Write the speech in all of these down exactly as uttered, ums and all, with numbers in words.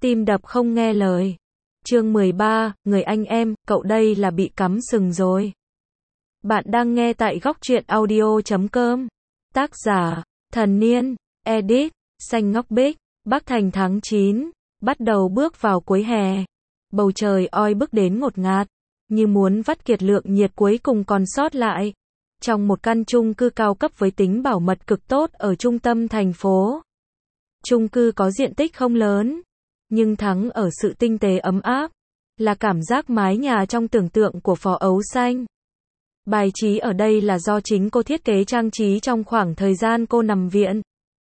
tim đập không nghe lời. Chương mười ba, người anh em, cậu đây là bị cắm sừng rồi. Bạn đang nghe tại góc truyện audio chấm com. Tác giả, Thần Niên, edit, Xanh Ngóc Bích. Bắc Thành tháng chín, bắt đầu bước vào cuối hè. Bầu trời oi bức đến ngột ngạt, như muốn vắt kiệt lượng nhiệt cuối cùng còn sót lại. Trong một căn chung cư cao cấp với tính bảo mật cực tốt ở trung tâm thành phố. Chung cư có diện tích không lớn, nhưng thắng ở sự tinh tế ấm áp, là cảm giác mái nhà trong tưởng tượng của Phó Ấu Xanh. Bài trí ở đây là do chính cô thiết kế trang trí trong khoảng thời gian cô nằm viện.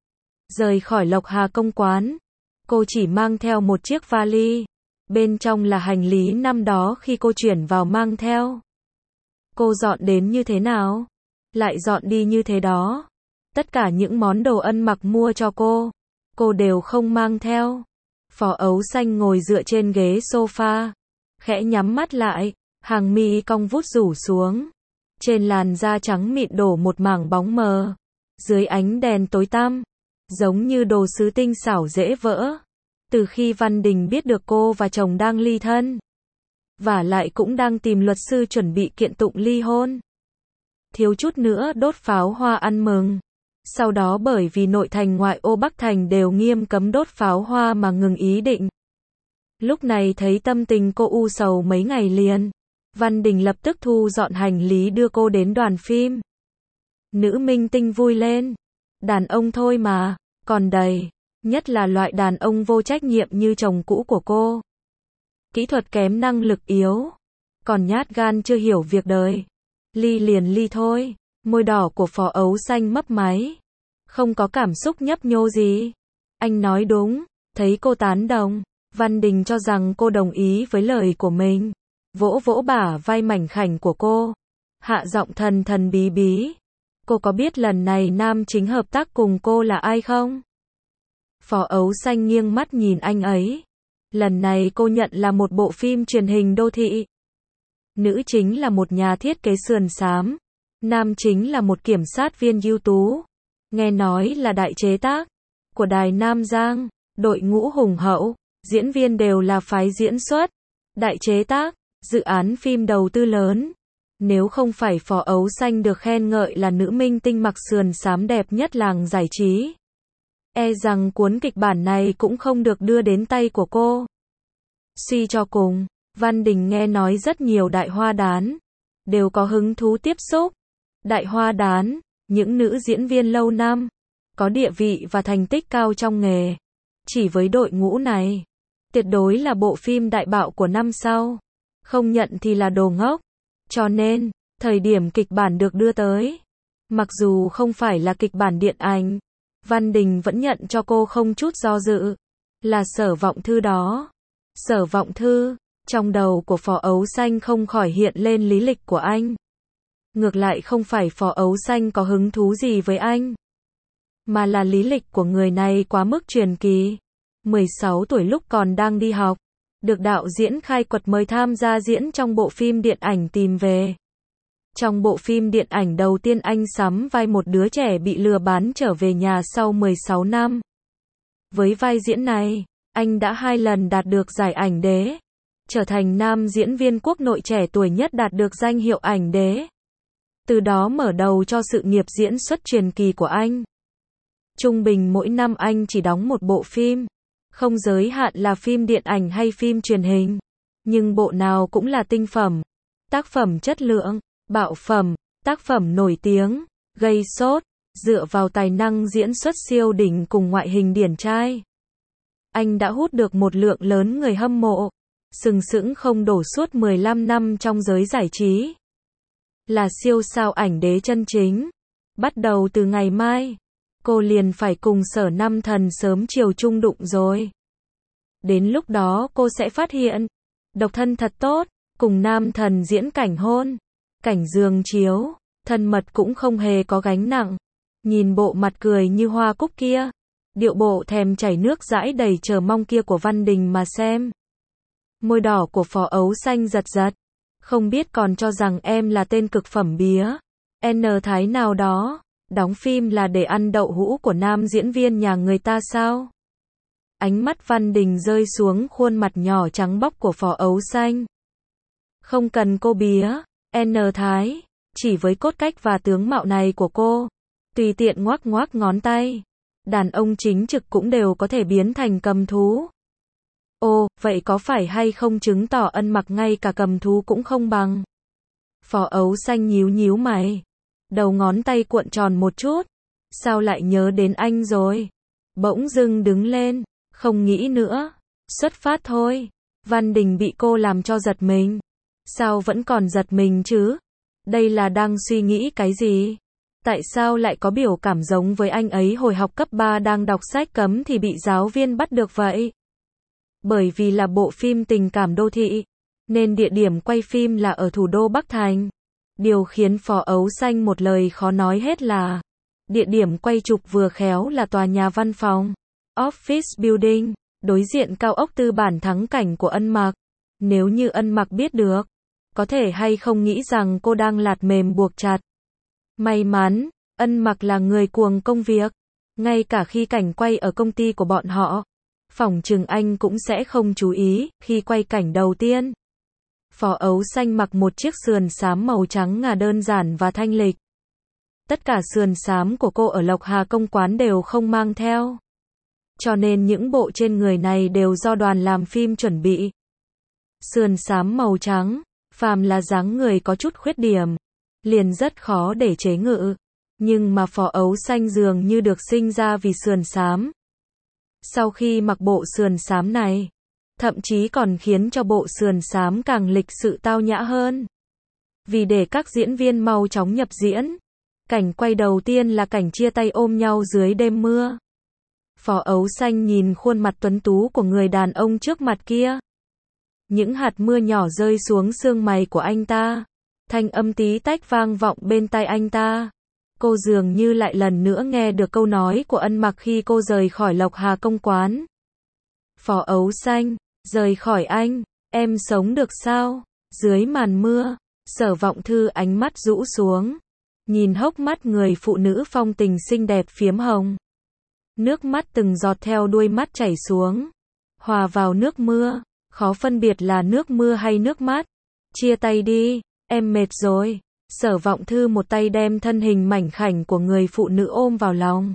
Rời khỏi Lộc Hà Công Quán, cô chỉ mang theo một chiếc vali. Bên trong là hành lý năm đó khi cô chuyển vào mang theo. Cô dọn đến như thế nào, lại dọn đi như thế đó. Tất cả những món đồ ăn mặc mua cho cô, cô đều không mang theo. Phó Ấu Xanh ngồi dựa trên ghế sofa, khẽ nhắm mắt lại, hàng mi cong vút rủ xuống. Trên làn da trắng mịn đổ một mảng bóng mờ, dưới ánh đèn tối tăm, giống như đồ sứ tinh xảo dễ vỡ. Từ khi Văn Đình biết được cô và chồng đang ly thân, và lại cũng đang tìm luật sư chuẩn bị kiện tụng ly hôn, thiếu chút nữa đốt pháo hoa ăn mừng. Sau đó bởi vì nội thành ngoại ô Bắc Thành đều nghiêm cấm đốt pháo hoa mà ngừng ý định. Lúc này thấy tâm tình cô u sầu mấy ngày liền, Văn Đình lập tức thu dọn hành lý đưa cô đến đoàn phim. Nữ minh tinh vui lên. Đàn ông thôi mà, còn đầy. Nhất là loại đàn ông vô trách nhiệm như chồng cũ của cô. Kỹ thuật kém, năng lực yếu, còn nhát gan chưa hiểu việc đời. Ly liền ly thôi. Môi đỏ của Phó Ấu Xanh mấp máy, không có cảm xúc nhấp nhô gì. Anh nói đúng. Thấy cô tán đồng, Văn Đình cho rằng cô đồng ý với lời của mình, vỗ vỗ bả vai mảnh khảnh của cô, hạ giọng thần thần bí bí. Cô có biết lần này nam chính hợp tác cùng cô là ai không? Phó Ấu Xanh nghiêng mắt nhìn anh ấy. Lần này cô nhận là một bộ phim truyền hình đô thị. Nữ chính là một nhà thiết kế sườn xám, nam chính là một kiểm sát viên ưu tú. Nghe nói là đại chế tác của Đài Nam Giang, đội ngũ hùng hậu, diễn viên đều là phái diễn xuất. Đại chế tác, dự án phim đầu tư lớn. Nếu không phải Phó Ấu Xanh được khen ngợi là nữ minh tinh mặc sườn xám đẹp nhất làng giải trí, e rằng cuốn kịch bản này cũng không được đưa đến tay của cô. Suy cho cùng, Văn Đình nghe nói rất nhiều đại hoa đán đều có hứng thú tiếp xúc. Đại hoa đán, những nữ diễn viên lâu năm, có địa vị và thành tích cao trong nghề. Chỉ với đội ngũ này, tuyệt đối là bộ phim đại bạo của năm sau. Không nhận thì là đồ ngốc. Cho nên, thời điểm kịch bản được đưa tới, mặc dù không phải là kịch bản điện ảnh, Văn Đình vẫn nhận cho cô không chút do dự. Là Sở Vọng Thư đó. Sở Vọng Thư, trong đầu của Phó Ấu Xanh không khỏi hiện lên lý lịch của anh. Ngược lại không phải Phó Ấu Xanh có hứng thú gì với anh, mà là lý lịch của người này quá mức truyền kỳ. mười sáu tuổi lúc còn đang đi học, được đạo diễn khai quật mời tham gia diễn trong bộ phim điện ảnh Tìm Về. Trong bộ phim điện ảnh đầu tiên anh sắm vai một đứa trẻ bị lừa bán trở về nhà sau mười sáu năm. Với vai diễn này, anh đã hai lần đạt được giải ảnh đế, trở thành nam diễn viên quốc nội trẻ tuổi nhất đạt được danh hiệu ảnh đế. Từ đó mở đầu cho sự nghiệp diễn xuất truyền kỳ của anh. Trung bình mỗi năm anh chỉ đóng một bộ phim, không giới hạn là phim điện ảnh hay phim truyền hình, nhưng bộ nào cũng là tinh phẩm, tác phẩm chất lượng, bạo phẩm, tác phẩm nổi tiếng, gây sốt, dựa vào tài năng diễn xuất siêu đỉnh cùng ngoại hình điển trai. Anh đã hút được một lượng lớn người hâm mộ, sừng sững không đổ suốt mười lăm năm trong giới giải trí. Là siêu sao ảnh đế chân chính. Bắt đầu từ ngày mai, cô liền phải cùng Sở Nam Thần sớm chiều chung đụng rồi. Đến lúc đó cô sẽ phát hiện, độc thân thật tốt, cùng Nam Thần diễn cảnh hôn, cảnh giường chiếu, thân mật cũng không hề có gánh nặng. Nhìn bộ mặt cười như hoa cúc kia, điệu bộ thèm chảy nước dãi đầy chờ mong kia của Văn Đình mà xem. Môi đỏ của Phó Ấu Xanh giật giật. Không biết còn cho rằng em là tên cực phẩm bía N Thái nào đó, đóng phim là để ăn đậu hũ của nam diễn viên nhà người ta sao? Ánh mắt Văn Đình rơi xuống khuôn mặt nhỏ trắng bóc của Phó Ấu Xanh. Không cần cô bía, N Thái, chỉ với cốt cách và tướng mạo này của cô, tùy tiện ngoác ngoác ngón tay, đàn ông chính trực cũng đều có thể biến thành cầm thú. Ồ, vậy có phải hay không chứng tỏ Ân Mặc ngay cả cầm thú cũng không bằng? Phó Ấu Xanh nhíu nhíu mày, đầu ngón tay cuộn tròn một chút, sao lại nhớ đến anh rồi? Bỗng dưng đứng lên, không nghĩ nữa, xuất phát thôi. Văn Đình bị cô làm cho giật mình. Sao vẫn còn giật mình chứ? Đây là đang suy nghĩ cái gì? Tại sao lại có biểu cảm giống với anh ấy hồi học cấp ba đang đọc sách cấm thì bị giáo viên bắt được vậy? Bởi vì là bộ phim tình cảm đô thị, nên địa điểm quay phim là ở thủ đô Bắc Thành. Điều khiến Phó Ấu Xanh một lời khó nói hết là địa điểm quay chụp vừa khéo là tòa nhà văn phòng, office building, đối diện cao ốc tư bản thắng cảnh của Ân Mặc. Nếu như Ân Mặc biết được, có thể hay không nghĩ rằng cô đang lạt mềm buộc chặt. May mắn, Ân Mặc là người cuồng công việc, ngay cả khi cảnh quay ở công ty của bọn họ, phỏng chừng anh cũng sẽ không chú ý khi quay cảnh đầu tiên. Phó Ấu Xanh mặc một chiếc sườn xám màu trắng ngà đơn giản và thanh lịch. Tất cả sườn xám của cô ở Lộc Hà Công Quán đều không mang theo, cho nên những bộ trên người này đều do đoàn làm phim chuẩn bị. Sườn xám màu trắng, phàm là dáng người có chút khuyết điểm, liền rất khó để chế ngự. Nhưng mà Phó Ấu Xanh dường như được sinh ra vì sườn xám. Sau khi mặc bộ sườn xám này, thậm chí còn khiến cho bộ sườn xám càng lịch sự tao nhã hơn. Vì để các diễn viên mau chóng nhập diễn, cảnh quay đầu tiên là cảnh chia tay ôm nhau dưới đêm mưa. Phó Ấu Xanh nhìn khuôn mặt tuấn tú của người đàn ông trước mặt kia. Những hạt mưa nhỏ rơi xuống xương mày của anh ta. Thanh âm tí tách vang vọng bên tai anh ta. Cô dường như lại lần nữa nghe được câu nói của Ân Mặc khi cô rời khỏi Lộc Hà Công Quán. Phó Ấu Xanh, rời khỏi anh, em sống được sao? Dưới màn mưa, Sở Vọng Thư ánh mắt rũ xuống, nhìn hốc mắt người phụ nữ phong tình xinh đẹp phiếm hồng. Nước mắt từng giọt theo đuôi mắt chảy xuống, hòa vào nước mưa, khó phân biệt là nước mưa hay nước mắt. Chia tay đi, em mệt rồi. Sở Vọng Thư một tay đem thân hình mảnh khảnh của người phụ nữ ôm vào lòng.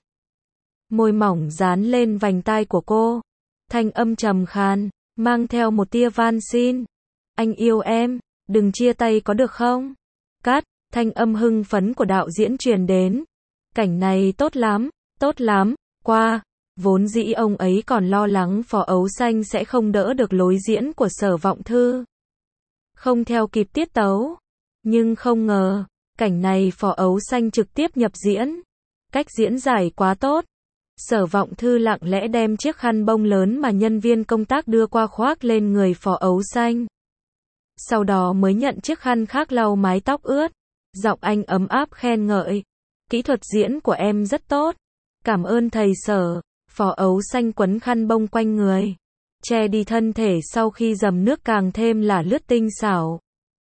Môi mỏng dán lên vành tai của cô. Thanh âm trầm khan, mang theo một tia van xin. Anh yêu em, đừng chia tay có được không? Cắt, thanh âm hưng phấn của đạo diễn truyền đến. Cảnh này tốt lắm, tốt lắm, qua. Vốn dĩ ông ấy còn lo lắng Phó Ấu Xanh sẽ không đỡ được lối diễn của Sở Vọng Thư, không theo kịp tiết tấu. Nhưng không ngờ, cảnh này Phó Ấu Xanh trực tiếp nhập diễn. Cách diễn giải quá tốt. Sở Vọng Thư lặng lẽ đem chiếc khăn bông lớn mà nhân viên công tác đưa qua khoác lên người Phó Ấu Xanh. Sau đó mới nhận chiếc khăn khác lau mái tóc ướt. Giọng anh ấm áp khen ngợi. Kỹ thuật diễn của em rất tốt. Cảm ơn thầy Sở. Phó Ấu Xanh quấn khăn bông quanh người, che đi thân thể sau khi dầm nước càng thêm là lướt tinh xảo.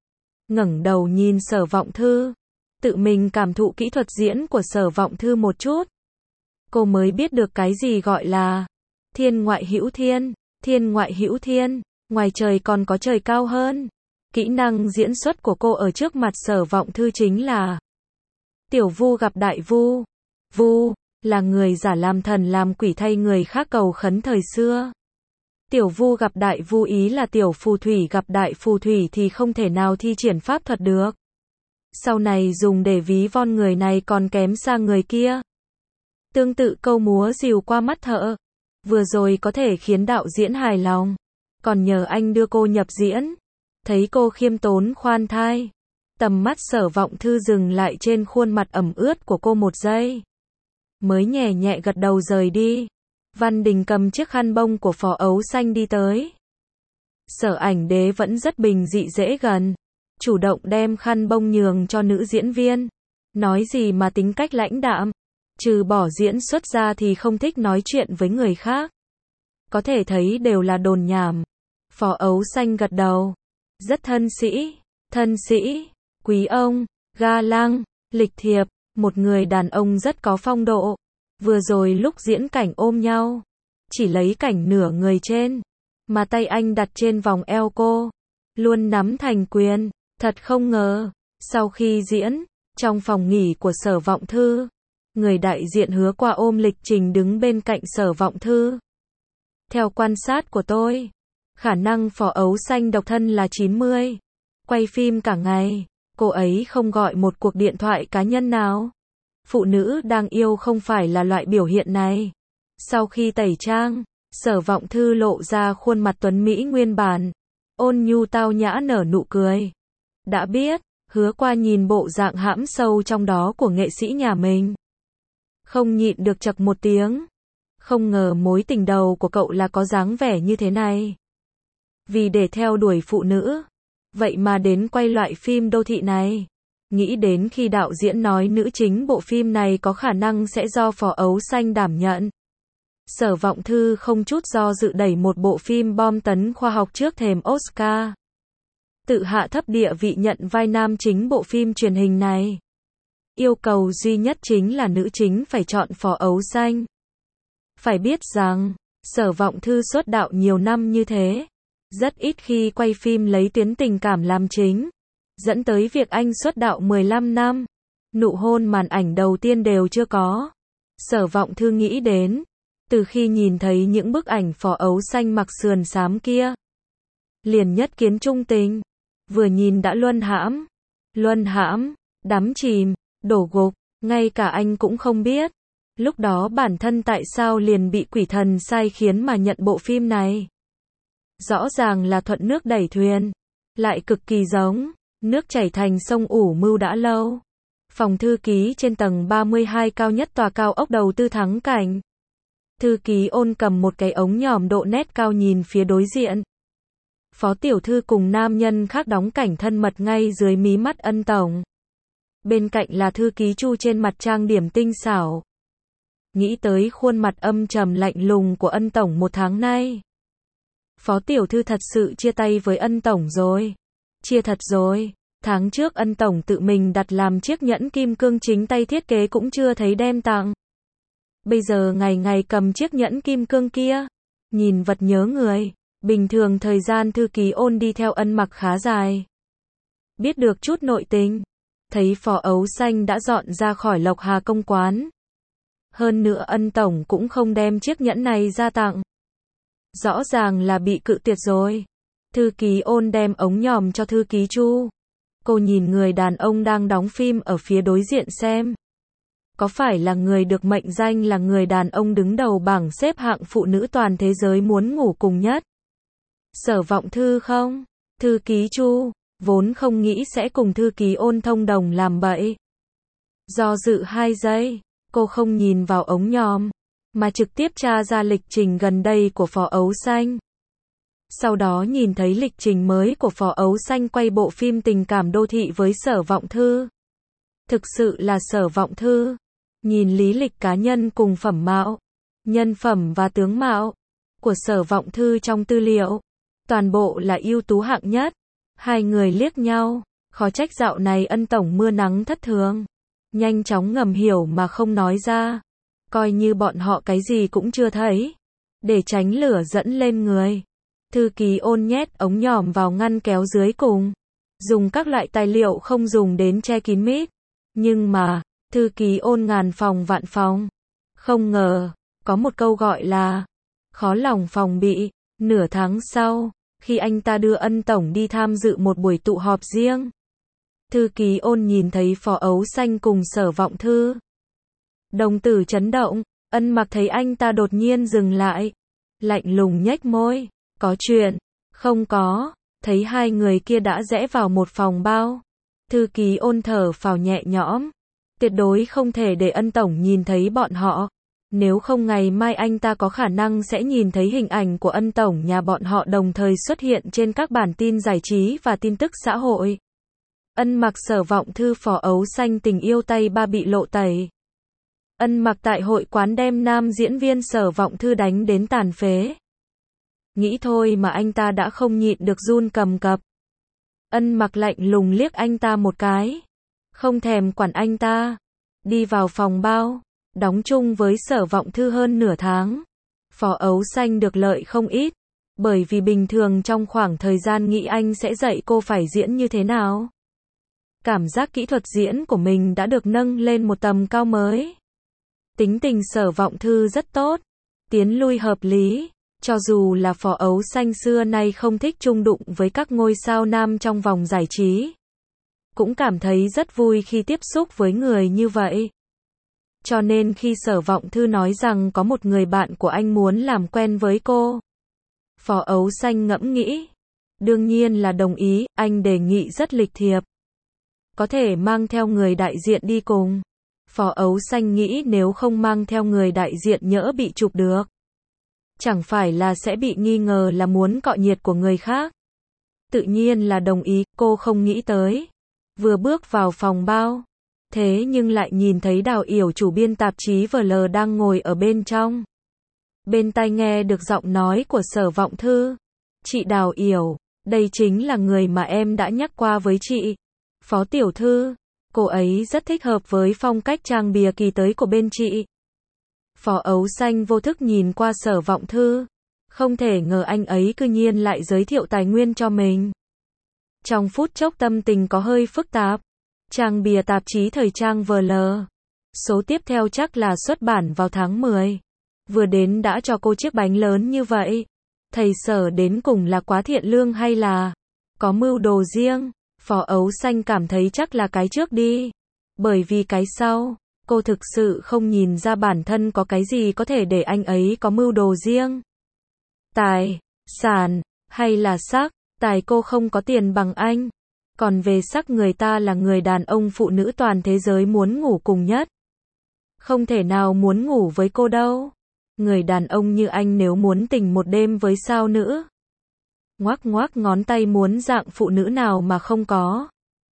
Ngẩng đầu nhìn Sở Vọng Thư, tự mình cảm thụ kỹ thuật diễn của Sở Vọng Thư một chút. Cô mới biết được cái gì gọi là thiên ngoại hữu thiên, thiên ngoại hữu thiên, ngoài trời còn có trời cao hơn. Kỹ năng diễn xuất của cô ở trước mặt Sở Vọng Thư chính là tiểu vu gặp đại vu. Vu là người giả làm thần làm quỷ thay người khác cầu khấn thời xưa. Tiểu vu gặp đại vu ý là tiểu phù thủy gặp đại phù thủy thì không thể nào thi triển pháp thuật được. Sau này dùng để ví von người này còn kém xa người kia. Tương tự câu múa rìu qua mắt thợ, vừa rồi có thể khiến đạo diễn hài lòng, còn nhờ anh đưa cô nhập diễn. Thấy cô khiêm tốn khoan thai, tầm mắt Sở Vọng Thư dừng lại trên khuôn mặt ẩm ướt của cô một giây, mới nhẹ nhẹ gật đầu rời đi. Văn Đình cầm chiếc khăn bông của Phó Ấu Xanh đi tới. Sở Ảnh Đế vẫn rất bình dị dễ gần, chủ động đem khăn bông nhường cho nữ diễn viên. Nói gì mà tính cách lãnh đạm, trừ bỏ diễn xuất ra thì không thích nói chuyện với người khác. Có thể thấy đều là đồn nhảm. Phó Ấu Xanh gật đầu. Rất thân sĩ, thân sĩ, quý ông, ga lăng, lịch thiệp, một người đàn ông rất có phong độ. Vừa rồi lúc diễn cảnh ôm nhau, chỉ lấy cảnh nửa người trên, mà tay anh đặt trên vòng eo cô, luôn nắm thành quyền. Thật không ngờ, sau khi diễn, trong phòng nghỉ của Sở Vọng Thư, người đại diện Hứa qua ôm lịch trình đứng bên cạnh Sở Vọng Thư. Theo quan sát của tôi, khả năng Phó Ấu Xanh độc thân là chín mươi. Quay phim cả ngày, cô ấy không gọi một cuộc điện thoại cá nhân nào. Phụ nữ đang yêu không phải là loại biểu hiện này. Sau khi tẩy trang, Sở Vọng Thư lộ ra khuôn mặt tuấn mỹ nguyên bản, ôn nhu tao nhã nở nụ cười. Đã biết, Hứa qua nhìn bộ dạng hãm sâu trong đó của nghệ sĩ nhà mình, không nhịn được chậc một tiếng. Không ngờ mối tình đầu của cậu là có dáng vẻ như thế này. Vì để theo đuổi phụ nữ, vậy mà đến quay loại phim đô thị này. Nghĩ đến khi đạo diễn nói nữ chính bộ phim này có khả năng sẽ do Phó Ấu Xanh đảm nhận, Sở Vọng Thư không chút do dự đẩy một bộ phim bom tấn khoa học trước thềm Oscar. Tự hạ thấp địa vị nhận vai nam chính bộ phim truyền hình này. Yêu cầu duy nhất chính là nữ chính phải chọn Phó Ấu Xanh. Phải biết rằng, Sở Vọng Thư xuất đạo nhiều năm như thế, rất ít khi quay phim lấy tuyến tình cảm làm chính, dẫn tới việc anh xuất đạo mười lăm năm, nụ hôn màn ảnh đầu tiên đều chưa có. Sở Vọng Thư nghĩ đến, từ khi nhìn thấy những bức ảnh Phó Ấu Xanh mặc sườn xám kia, liền nhất kiến trung tình, vừa nhìn đã luân hãm, luân hãm, đắm chìm, đổ gục, ngay cả anh cũng không biết. Lúc đó bản thân tại sao liền bị quỷ thần sai khiến mà nhận bộ phim này. Rõ ràng là thuận nước đẩy thuyền, lại cực kỳ giống nước chảy thành sông ủ mưu đã lâu. Phòng thư ký trên tầng ba mươi hai cao nhất tòa cao ốc đầu tư Thắng Cảnh. Thư ký Ôn cầm một cái ống nhòm độ nét cao nhìn phía đối diện. Phó tiểu thư cùng nam nhân khác đóng cảnh thân mật ngay dưới mí mắt Ân tổng. Bên cạnh là thư ký Chu trên mặt trang điểm tinh xảo. Nghĩ tới khuôn mặt âm trầm lạnh lùng của Ân tổng một tháng nay. Phó tiểu thư thật sự chia tay với Ân tổng rồi. Chia thật rồi. Tháng trước Ân tổng tự mình đặt làm chiếc nhẫn kim cương chính tay thiết kế cũng chưa thấy đem tặng. Bây giờ ngày ngày cầm chiếc nhẫn kim cương kia, nhìn vật nhớ người. Bình thường thời gian thư ký Ôn đi theo Ân mặc khá dài. Biết được chút nội tình, thấy Phó Ấu Xanh đã dọn ra khỏi Lộc Hà công quán. Hơn nữa Ân tổng cũng không đem chiếc nhẫn này ra tặng. Rõ ràng là bị cự tuyệt rồi. Thư ký Ôn đem ống nhòm cho thư ký Chu. Cô nhìn người đàn ông đang đóng phim ở phía đối diện xem. Có phải là người được mệnh danh là người đàn ông đứng đầu bảng xếp hạng phụ nữ toàn thế giới muốn ngủ cùng nhất? Sở Vọng Thư không? Thư ký Chu, vốn không nghĩ sẽ cùng thư ký Ôn thông đồng làm bậy. Do dự hai giây, cô không nhìn vào ống nhòm, mà trực tiếp tra ra lịch trình gần đây của Phó Ấu Xanh. Sau đó nhìn thấy lịch trình mới của Phó Ấu Xanh quay bộ phim tình cảm đô thị với Sở Vọng Thư. Thực sự là Sở Vọng Thư. Nhìn lý lịch cá nhân cùng phẩm mạo, nhân phẩm và tướng mạo của Sở Vọng Thư trong tư liệu, toàn bộ là ưu tú hạng nhất. Hai người liếc nhau, khó trách dạo này Ân tổng mưa nắng thất thường. Nhanh chóng ngầm hiểu mà không nói ra. Coi như bọn họ cái gì cũng chưa thấy. Để tránh lửa dẫn lên người. Thư ký Ôn nhét ống nhòm vào ngăn kéo dưới cùng. Dùng các loại tài liệu không dùng đến che kín mít. Nhưng mà, thư ký Ôn ngàn phòng vạn phòng. Không ngờ, có một câu gọi là khó lòng phòng bị. Nửa tháng sau, khi anh ta đưa Ân tổng đi tham dự một buổi tụ họp riêng, thư ký Ôn nhìn thấy Phó Ấu Xanh cùng Sở Vọng Thư. Đồng tử chấn động, Ân mặc thấy anh ta đột nhiên dừng lại. Lạnh lùng nhếch môi. Có chuyện? Không có. Thấy hai người kia đã rẽ vào một phòng bao. Thư ký Ôn thở phào nhẹ nhõm. Tuyệt đối không thể để Ân tổng nhìn thấy bọn họ. Nếu không ngày mai anh ta có khả năng sẽ nhìn thấy hình ảnh của Ân tổng nhà bọn họ đồng thời xuất hiện trên các bản tin giải trí và tin tức xã hội. Ân mặc Sở Vọng Thư Phó Ấu Xanh tình yêu tay ba bị lộ tẩy. Ân mặc tại hội quán đem nam diễn viên Sở Vọng Thư đánh đến tàn phế. Nghĩ thôi mà anh ta đã không nhịn được run cầm cập. Ân mặc lạnh lùng liếc anh ta một cái. Không thèm quản anh ta. Đi vào phòng bao. Đóng chung với Sở Vọng Thư hơn nửa tháng. Phó Ấu Xanh được lợi không ít, bởi vì bình thường trong khoảng thời gian nghỉ anh sẽ dạy cô phải diễn như thế nào. Cảm giác kỹ thuật diễn của mình đã được nâng lên một tầm cao mới. Tính tình Sở Vọng Thư rất tốt, tiến lui hợp lý, cho dù là Phó Ấu Xanh xưa nay không thích chung đụng với các ngôi sao nam trong vòng giải trí, cũng cảm thấy rất vui khi tiếp xúc với người như vậy. Cho nên khi Sở Vọng Thư nói rằng có một người bạn của anh muốn làm quen với cô, Phó Ấu Xanh ngẫm nghĩ, đương nhiên là đồng ý, anh đề nghị rất lịch thiệp. Có thể mang theo người đại diện đi cùng. Phó Ấu Xanh nghĩ nếu không mang theo người đại diện nhỡ bị chụp được, chẳng phải là sẽ bị nghi ngờ là muốn cọ nhiệt của người khác. Tự nhiên là đồng ý, cô không nghĩ tới. Vừa bước vào phòng bao, thế nhưng lại nhìn thấy Đào Yểu chủ biên tạp chí vê lờ đang ngồi ở bên trong. Bên tai nghe được giọng nói của Sở Vọng Thư. Chị Đào Yểu, đây chính là người mà em đã nhắc qua với chị. Phó tiểu thư, cô ấy rất thích hợp với phong cách trang bìa kỳ tới của bên chị. Phó Ấu Xanh vô thức nhìn qua Sở Vọng Thư. Không thể ngờ anh ấy cư nhiên lại giới thiệu tài nguyên cho mình. Trong phút chốc tâm tình có hơi phức tạp. Trang bìa tạp chí thời trang vê lờ. Số tiếp theo chắc là xuất bản vào tháng mười. Vừa đến đã cho cô chiếc bánh lớn như vậy. Thầy Sở đến cùng là quá thiện lương hay là có mưu đồ riêng? Phó Ấu Xanh cảm thấy chắc là cái trước đi. Bởi vì cái sau, cô thực sự không nhìn ra bản thân có cái gì có thể để anh ấy có mưu đồ riêng. Tài, sản, hay là sắc, tài cô không có tiền bằng anh. Còn về sắc người ta là người đàn ông phụ nữ toàn thế giới muốn ngủ cùng nhất. Không thể nào muốn ngủ với cô đâu. Người đàn ông như anh nếu muốn tình một đêm với sao nữ. Ngoác ngoác ngón tay muốn dạng phụ nữ nào mà không có.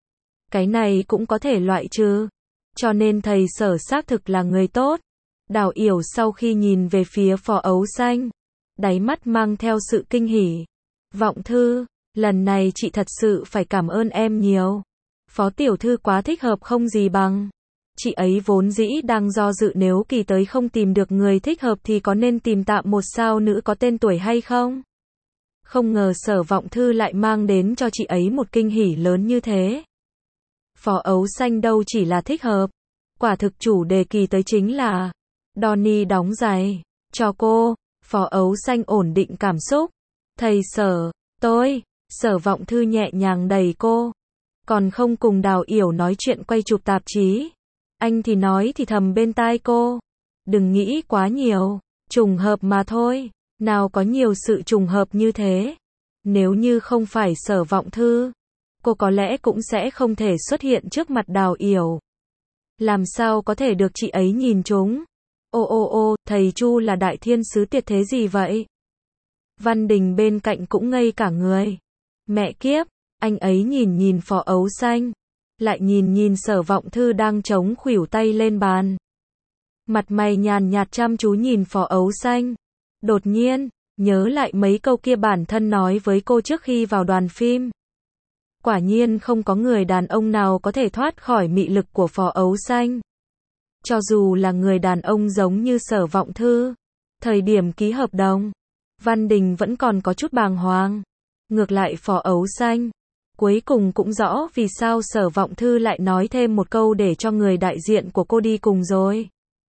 Cái này cũng có thể loại trừ. Cho nên thầy Sở xác thực là người tốt. Đào Yểu sau khi nhìn về phía Phó Ấu Xanh, đáy mắt mang theo sự kinh hỉ. Vọng Thư, lần này chị thật sự phải cảm ơn em nhiều. Phó tiểu thư quá thích hợp không gì bằng. Chị ấy vốn dĩ đang do dự nếu kỳ tới không tìm được người thích hợp thì có nên tìm tạm một sao nữ có tên tuổi hay không. Không ngờ Sở Vọng Thư lại mang đến cho chị ấy một kinh hỉ lớn như thế. Phó Ấu Xanh đâu chỉ là thích hợp. Quả thực chủ đề kỳ tới chính là Donnie đóng giày cho cô. Phó Ấu Xanh ổn định cảm xúc. Thầy Sở, tôi. Sở Vọng Thư nhẹ nhàng đẩy cô. Còn không cùng Đào Yểu nói chuyện quay chụp tạp chí. Anh thì nói thì thầm bên tai cô. Đừng nghĩ quá nhiều. Trùng hợp mà thôi. Nào có nhiều sự trùng hợp như thế. Nếu như không phải Sở Vọng Thư, cô có lẽ cũng sẽ không thể xuất hiện trước mặt Đào Yểu. Làm sao có thể được chị ấy nhìn trúng? Ô ô ô, thầy Chu là đại thiên sứ tuyệt thế gì vậy? Văn Đình bên cạnh cũng ngây cả người. Mẹ kiếp, anh ấy nhìn nhìn Phó Ấu Xanh, lại nhìn nhìn Sở Vọng Thư đang chống khuỷu tay lên bàn. Mặt mày nhàn nhạt chăm chú nhìn Phó Ấu Xanh. Đột nhiên, nhớ lại mấy câu kia bản thân nói với cô trước khi vào đoàn phim. Quả nhiên không có người đàn ông nào có thể thoát khỏi mị lực của Phó Ấu Xanh. Cho dù là người đàn ông giống như Sở Vọng Thư, thời điểm ký hợp đồng, Văn Đình vẫn còn có chút bàng hoàng. Ngược lại Phó Ấu Xanh, cuối cùng cũng rõ vì sao Sở Vọng Thư lại nói thêm một câu để cho người đại diện của cô đi cùng rồi.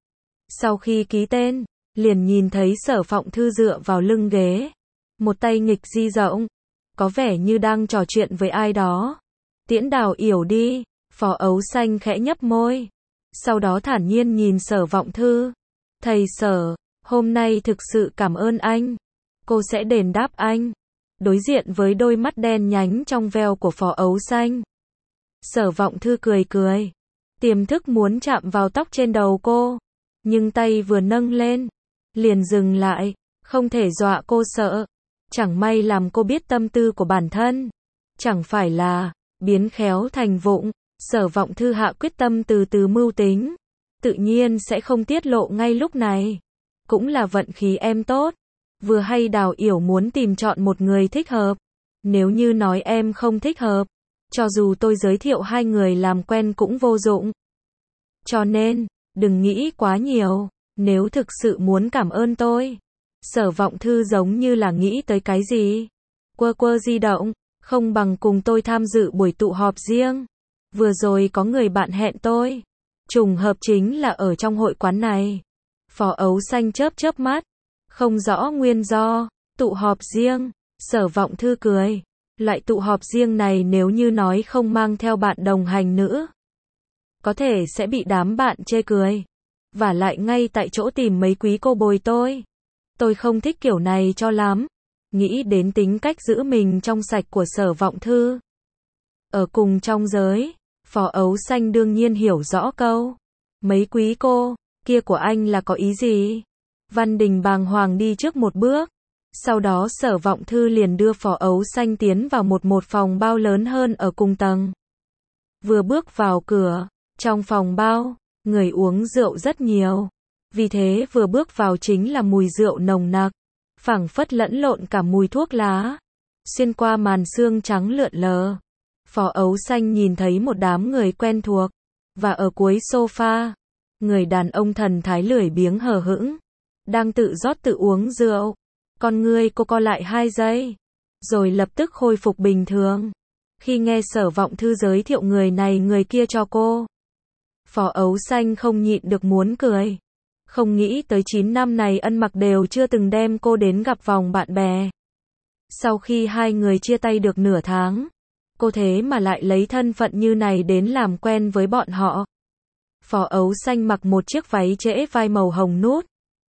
Sau khi ký tên, liền nhìn thấy Sở Vọng Thư dựa vào lưng ghế, một tay nghịch di rộng, có vẻ như đang trò chuyện với ai đó. Tiễn Đào Yểu đi. Phó Ấu Xanh khẽ nhấp môi, sau đó thản nhiên nhìn Sở Vọng Thư. Thầy Sở, hôm nay thực sự cảm ơn anh. Cô sẽ đền đáp anh. Đối diện với đôi mắt đen nhánh trong veo của Phó Ấu Xanh, Sở Vọng Thư cười cười, tiềm thức muốn chạm vào tóc trên đầu cô, nhưng tay vừa nâng lên, liền dừng lại, không thể dọa cô sợ. Chẳng may làm cô biết tâm tư của bản thân. Chẳng phải là biến khéo thành vụng. Sở Vọng Thư hạ quyết tâm từ từ mưu tính, tự nhiên sẽ không tiết lộ ngay lúc này. Cũng là vận khí em tốt. Vừa hay Đào Yểu muốn tìm chọn một người thích hợp. Nếu như nói em không thích hợp, cho dù tôi giới thiệu hai người làm quen cũng vô dụng. Cho nên, đừng nghĩ quá nhiều. Nếu thực sự muốn cảm ơn tôi, Sở Vọng Thư giống như là nghĩ tới cái gì. Quơ quơ di động, không bằng cùng tôi tham dự buổi tụ họp riêng. Vừa rồi có người bạn hẹn tôi. Trùng hợp chính là ở trong hội quán này. Phó Ấu Xanh chớp chớp mắt. Không rõ nguyên do. Tụ họp riêng. Sở Vọng Thư cười. Loại tụ họp riêng này nếu như nói không mang theo bạn đồng hành nữa, có thể sẽ bị đám bạn chê cười. Và lại ngay tại chỗ tìm mấy quý cô bồi tôi. Tôi không thích kiểu này cho lắm. Nghĩ đến tính cách giữ mình trong sạch của Sở Vọng Thư. Ở cùng trong giới, Phó Ấu Xanh đương nhiên hiểu rõ câu mấy quý cô kia của anh là có ý gì. Văn Đình bàng hoàng đi trước một bước. Sau đó Sở Vọng Thư liền đưa Phó Ấu Xanh tiến vào một một phòng bao lớn hơn ở cùng tầng. Vừa bước vào cửa, trong phòng bao, người uống rượu rất nhiều. Vì thế vừa bước vào chính là mùi rượu nồng nặc, phảng phất lẫn lộn cả mùi thuốc lá. Xuyên qua màn sương trắng lượn lờ, Phó Ấu Xanh nhìn thấy một đám người quen thuộc. Và ở cuối sofa, người đàn ông thần thái lười biếng hờ hững, đang tự rót tự uống rượu. Con ngươi cô co lại hai giây, rồi lập tức khôi phục bình thường. Khi nghe Sở Vọng Thư giới thiệu người này người kia cho cô, Phó Ấu Xanh không nhịn được muốn cười. Không nghĩ tới chín năm này ăn mặc đều chưa từng đem cô đến gặp vòng bạn bè. Sau khi hai người chia tay được nửa tháng, cô thế mà lại lấy thân phận như này đến làm quen với bọn họ. Phó Ấu Xanh mặc một chiếc váy trễ vai màu hồng nút.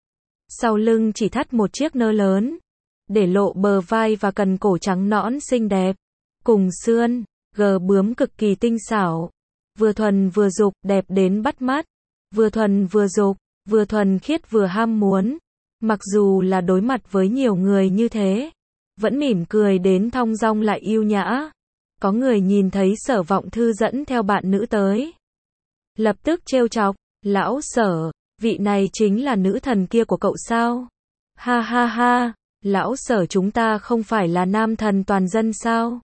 Sau lưng chỉ thắt một chiếc nơ lớn, để lộ bờ vai và cần cổ trắng nõn xinh đẹp. Cùng sườn, gờ bướm cực kỳ tinh xảo. Vừa thuần vừa dục, đẹp đến bắt mắt. Vừa thuần vừa dục, vừa thuần khiết vừa ham muốn. Mặc dù là đối mặt với nhiều người như thế, vẫn mỉm cười đến thong dong lại yêu nhã. Có người nhìn thấy Sở Vọng Thư dẫn theo bạn nữ tới, lập tức trêu chọc, lão Sở, vị này chính là nữ thần kia của cậu sao? Ha ha ha, lão Sở chúng ta không phải là nam thần toàn dân sao?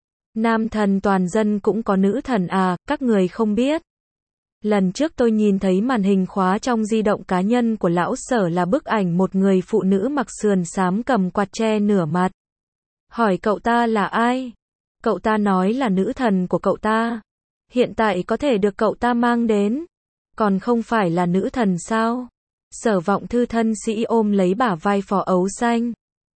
Nam thần toàn dân cũng có nữ thần à, các người không biết. Lần trước tôi nhìn thấy màn hình khóa trong di động cá nhân của lão Sở là bức ảnh một người phụ nữ mặc sườn xám cầm quạt che nửa mặt. Hỏi cậu ta là ai? Cậu ta nói là nữ thần của cậu ta. Hiện tại có thể được cậu ta mang đến. Còn không phải là nữ thần sao? Sở Vọng Thư thân sĩ ôm lấy bả vai Phó Ấu Xanh.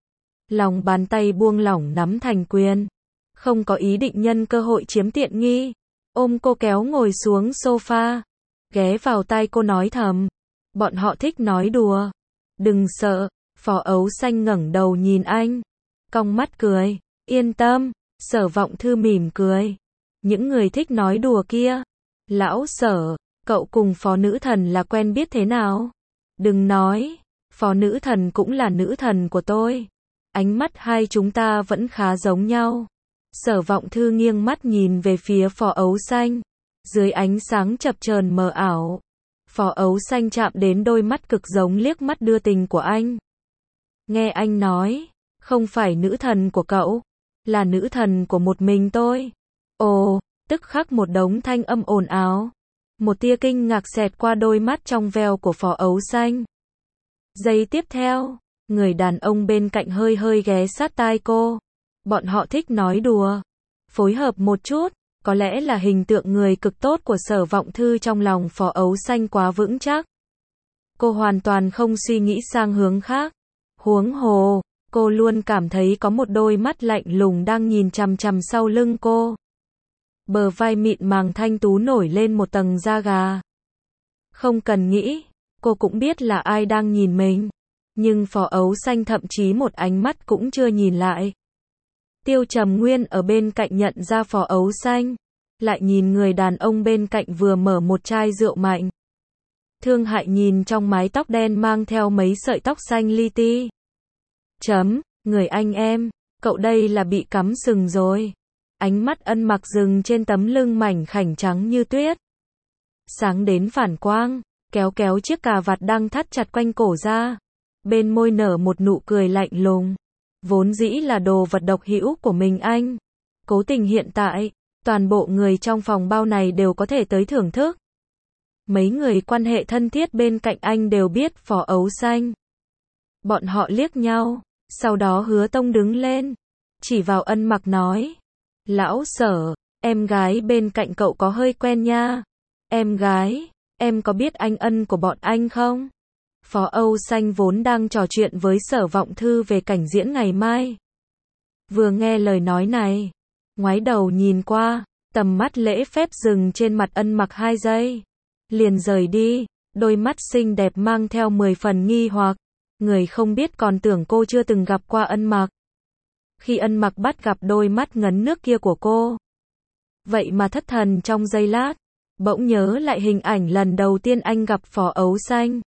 Lòng bàn tay buông lỏng nắm thành quyền. Không có ý định nhân cơ hội chiếm tiện nghi. Ôm cô kéo ngồi xuống sofa. Ghé vào tai cô nói thầm. Bọn họ thích nói đùa. Đừng sợ. Phó Ấu Xanh ngẩng đầu nhìn anh. Cong mắt cười. Yên tâm. Sở Vọng Thư mỉm cười. Những người thích nói đùa kia. Lão Sở, cậu cùng Phó nữ thần là quen biết thế nào? Đừng nói. Phó nữ thần cũng là nữ thần của tôi. Ánh mắt hai chúng ta vẫn khá giống nhau. Sở Vọng Thư nghiêng mắt nhìn về phía Phó Ấu Xanh. Dưới ánh sáng chập chờn mờ ảo, Phó Ấu Xanh chạm đến đôi mắt cực giống liếc mắt đưa tình của anh. Nghe anh nói, không phải nữ thần của cậu, là nữ thần của một mình tôi. Ồ, tức khắc một đống thanh âm ồn ào. Một tia kinh ngạc xẹt qua đôi mắt trong veo của Phó Ấu Xanh. Giây tiếp theo, người đàn ông bên cạnh hơi hơi ghé sát tai cô. Bọn họ thích nói đùa, phối hợp một chút, có lẽ là hình tượng người cực tốt của Sở Vọng Thư trong lòng Phó Ấu Xanh quá vững chắc. Cô hoàn toàn không suy nghĩ sang hướng khác. Huống hồ, cô luôn cảm thấy có một đôi mắt lạnh lùng đang nhìn chằm chằm sau lưng cô. Bờ vai mịn màng thanh tú nổi lên một tầng da gà. Không cần nghĩ, cô cũng biết là ai đang nhìn mình. Nhưng Phó Ấu Xanh thậm chí một ánh mắt cũng chưa nhìn lại. Tiêu Trầm Nguyên ở bên cạnh nhận ra Phó Ấu Xanh, lại nhìn người đàn ông bên cạnh vừa mở một chai rượu mạnh. Thương hại nhìn trong mái tóc đen mang theo mấy sợi tóc xanh li ti. Chấm, người anh em, cậu đây là bị cắm sừng rồi. Ánh mắt ân mặc dừng trên tấm lưng mảnh khảnh trắng như tuyết. Sáng đến phản quang, kéo kéo chiếc cà vạt đang thắt chặt quanh cổ ra. Bên môi nở một nụ cười lạnh lùng. Vốn dĩ là đồ vật độc hữu của mình anh. Cố tình hiện tại, toàn bộ người trong phòng bao này đều có thể tới thưởng thức. Mấy người quan hệ thân thiết bên cạnh anh đều biết Phó Ấu Xanh Bọn họ liếc nhau, sau đó Hứa Tông đứng lên, chỉ vào Ân Mặc nói. Lão Sở, em gái bên cạnh cậu có hơi quen nha. Em gái, em có biết anh Ân của bọn anh không? Phó Âu Xanh vốn đang trò chuyện với Sở Vọng Thư về cảnh diễn ngày mai. Vừa nghe lời nói này, ngoái đầu nhìn qua, tầm mắt lễ phép dừng trên mặt Ân Mặc hai giây. Liền rời đi, đôi mắt xinh đẹp mang theo mười phần nghi hoặc. Người không biết còn tưởng cô chưa từng gặp qua Ân Mặc. Khi Ân Mặc bắt gặp đôi mắt ngấn nước kia của cô, vậy mà thất thần trong giây lát, bỗng nhớ lại hình ảnh lần đầu tiên anh gặp Phó Ấu Xanh.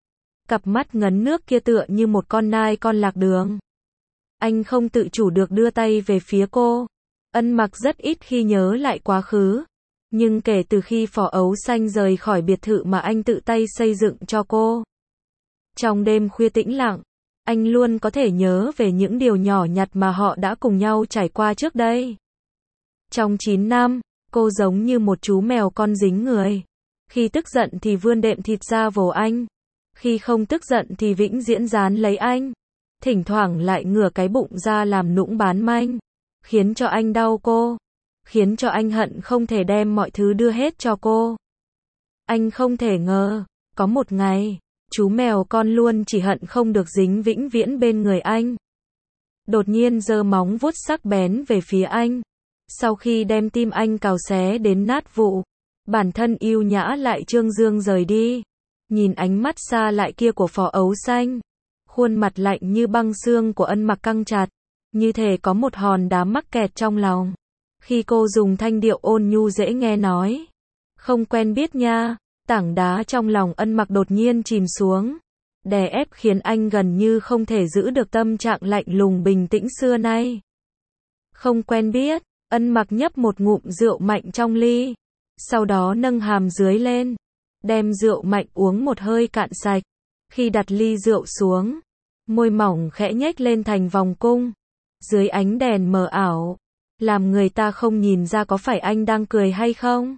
Cặp mắt ngấn nước kia tựa như một con nai con lạc đường. Anh không tự chủ được đưa tay về phía cô. Ân Mặc rất ít khi nhớ lại quá khứ, nhưng kể từ khi Phó Ấu Xanh rời khỏi biệt thự mà anh tự tay xây dựng cho cô, trong đêm khuya tĩnh lặng, anh luôn có thể nhớ về những điều nhỏ nhặt mà họ đã cùng nhau trải qua trước đây. Trong chín năm, cô giống như một chú mèo con dính người. Khi tức giận thì vươn đệm thịt ra vồ anh. Khi không tức giận thì vĩnh viễn dán lấy anh. Thỉnh thoảng lại ngửa cái bụng ra làm nũng bán manh. Khiến cho anh đau cô. Khiến cho anh hận không thể đem mọi thứ đưa hết cho cô. Anh không thể ngờ, có một ngày, chú mèo con luôn chỉ hận không được dính vĩnh viễn bên người anh. Đột nhiên giơ móng vuốt sắc bén về phía anh. Sau khi đem tim anh cào xé đến nát vụn, bản thân yêu nhã lại trương dương rời đi. Nhìn ánh mắt xa lại kia của Phó Ấu Xanh, khuôn mặt lạnh như băng xương của Ân Mặc căng chặt, như thể có một hòn đá mắc kẹt trong lòng. Khi cô dùng thanh điệu ôn nhu dễ nghe nói, không quen biết nha, tảng đá trong lòng Ân Mặc đột nhiên chìm xuống, đè ép khiến anh gần như không thể giữ được tâm trạng lạnh lùng bình tĩnh xưa nay. Không quen biết, Ân Mặc nhấp một ngụm rượu mạnh trong ly, sau đó nâng hàm dưới lên, đem rượu mạnh uống một hơi cạn sạch. Khi đặt ly rượu xuống, môi mỏng khẽ nhếch lên thành vòng cung, dưới ánh đèn mờ ảo, làm người ta không nhìn ra có phải anh đang cười hay không.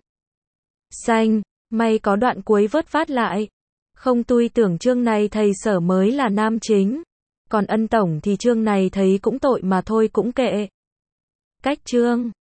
Xanh, may có đoạn cuối vớt vát lại. Không, tui tưởng chương này thầy Sở mới là nam chính, còn Ân tổng thì chương này thấy cũng tội mà thôi, cũng kệ. Cách chương